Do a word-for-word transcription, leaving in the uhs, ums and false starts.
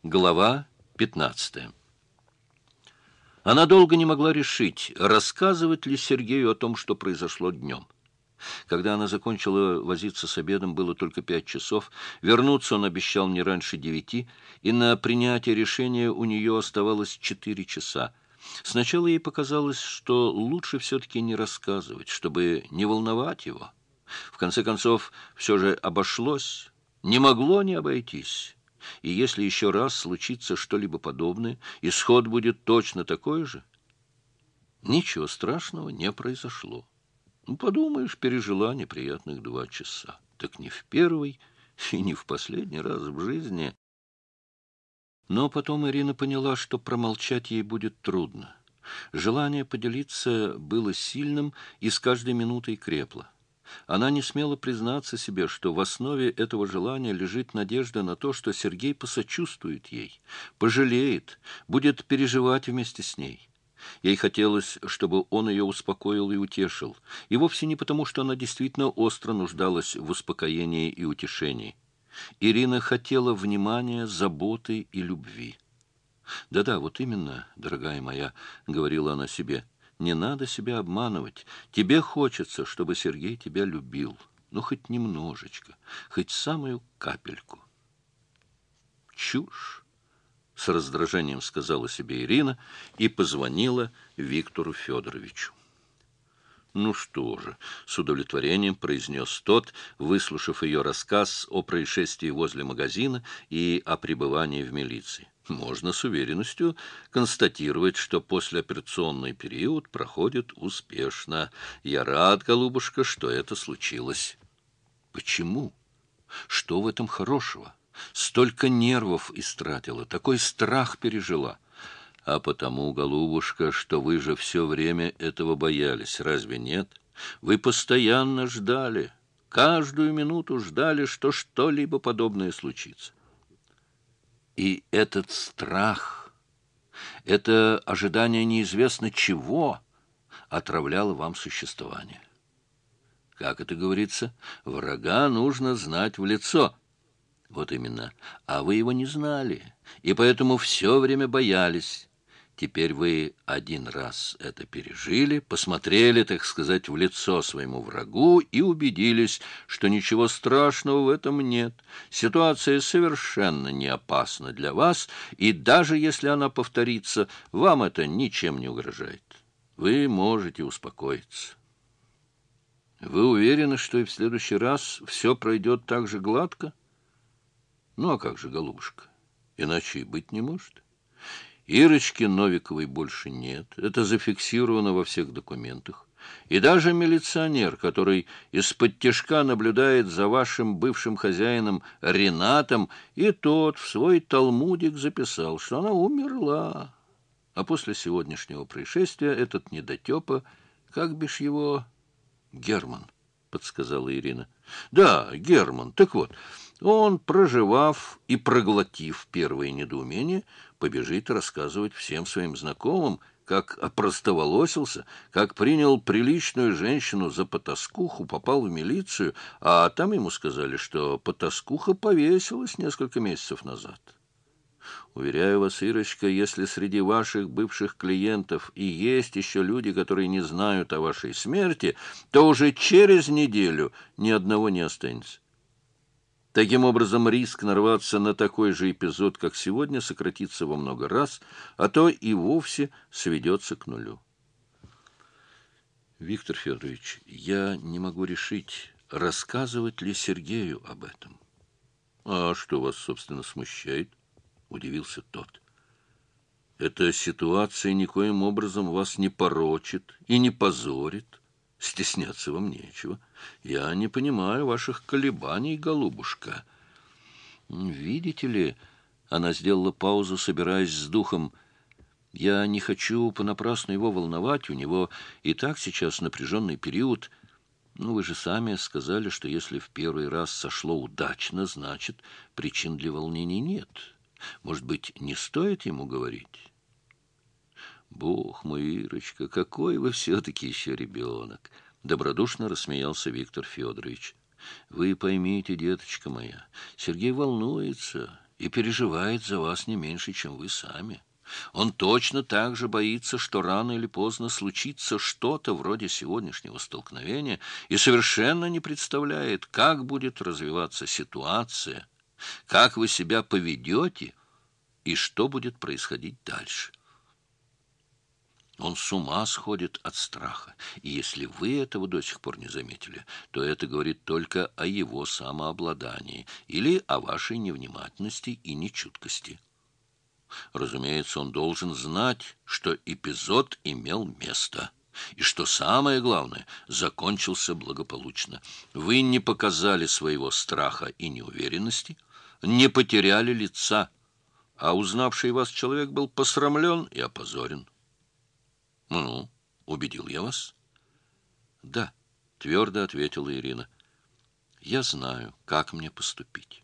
Глава пятнадцатая. Она долго не могла решить, рассказывать ли Сергею о том, что произошло днем. Когда она закончила возиться с обедом, было только пять часов. Вернуться он обещал не раньше девяти, и на принятие решения у нее оставалось четыре часа. Сначала ей показалось, что лучше все-таки не рассказывать, чтобы не волновать его. В конце концов, все же обошлось, не могло не обойтись. И если еще раз случится что-либо подобное, исход будет точно такой же. Ничего страшного не произошло. Ну, подумаешь, пережила неприятных два часа. Так не в первый и не в последний раз в жизни. Но потом Ирина поняла, что промолчать ей будет трудно. Желание поделиться было сильным и с каждой минутой крепло. Она не смела признаться себе, что в основе этого желания лежит надежда на то, что Сергей посочувствует ей, пожалеет, будет переживать вместе с ней. Ей хотелось, чтобы он ее успокоил и утешил, и вовсе не потому, что она действительно остро нуждалась в успокоении и утешении. Ирина хотела внимания, заботы и любви. «Да-да, вот именно, дорогая моя», — говорила она себе, — «не надо себя обманывать. Тебе хочется, чтобы Сергей тебя любил. Ну, хоть немножечко, хоть самую капельку». «Чушь!» — с раздражением сказала себе Ирина и позвонила Виктору Федоровичу. «Ну что же», — с удовлетворением произнес тот, выслушав ее рассказ о происшествии возле магазина и о пребывании в милиции. «Можно с уверенностью констатировать, что послеоперационный период проходит успешно. Я рад, голубушка, что это случилось». «Почему? Что в этом хорошего? Столько нервов истратила, такой страх пережила». «А потому, голубушка, что вы же все время этого боялись, разве нет? Вы постоянно ждали, каждую минуту ждали, что что-либо подобное случится. И этот страх, это ожидание неизвестно чего отравляло вам существование. Как это говорится, врага нужно знать в лицо». Вот именно. А вы его не знали, и поэтому все время боялись. Теперь вы один раз это пережили, посмотрели, так сказать, в лицо своему врагу и убедились, что ничего страшного в этом нет. Ситуация совершенно не опасна для вас, и даже если она повторится, вам это ничем не угрожает. Вы можете успокоиться. Вы уверены, что и в следующий раз все пройдет так же гладко? Ну, а как же, голубушка, иначе и быть не может. Ирочки Новиковой больше нет, это зафиксировано во всех документах. И даже милиционер, который из-под тишка наблюдает за вашим бывшим хозяином Ренатом, и тот в свой талмудик записал, что она умерла. А после сегодняшнего происшествия этот недотепа, как бишь его, Герман, подсказала Ирина. Да, Герман, так вот... Он, проживав и проглотив первое недоумение, побежит рассказывать всем своим знакомым, как опростоволосился, как принял приличную женщину за потаскуху, попал в милицию, а там ему сказали, что потаскуха повесилась несколько месяцев назад. Уверяю вас, Ирочка, если среди ваших бывших клиентов и есть еще люди, которые не знают о вашей смерти, то уже через неделю ни одного не останется. Таким образом, риск нарваться на такой же эпизод, как сегодня, сократится во много раз, а то и вовсе сведется к нулю. Виктор Федорович, я не могу решить, рассказывать ли Сергею об этом. — А что вас, собственно, смущает? — удивился тот. — Эта ситуация никоим образом вас не порочит и не позорит. Стесняться вам нечего. Я не понимаю ваших колебаний, голубушка. Видите ли, она сделала паузу, собираясь с духом. Я не хочу понапрасну его волновать, у него и так сейчас напряженный период. Ну, вы же сами сказали, что если в первый раз сошло удачно, значит, причин для волнений нет. Может быть, не стоит ему говорить? «Бог мой, Ирочка, какой вы все-таки еще ребенок!» — добродушно рассмеялся Виктор Федорович. «Вы поймите, деточка моя, Сергей волнуется, и переживает за вас не меньше, чем вы сами. Он точно так же боится, что рано или поздно случится что-то вроде сегодняшнего столкновения и совершенно не представляет, как будет развиваться ситуация, как вы себя поведете и что будет происходить дальше. Он с ума сходит от страха, и если вы этого до сих пор не заметили, то это говорит только о его самообладании или о вашей невнимательности и нечуткости. Разумеется, он должен знать, что эпизод имел место, и что самое главное, закончился благополучно. Вы не показали своего страха и неуверенности, не потеряли лица, а узнавший вас человек был посрамлен и опозорен. «Ну, убедил я вас?» «Да», — твердо ответила Ирина. «Я знаю, как мне поступить».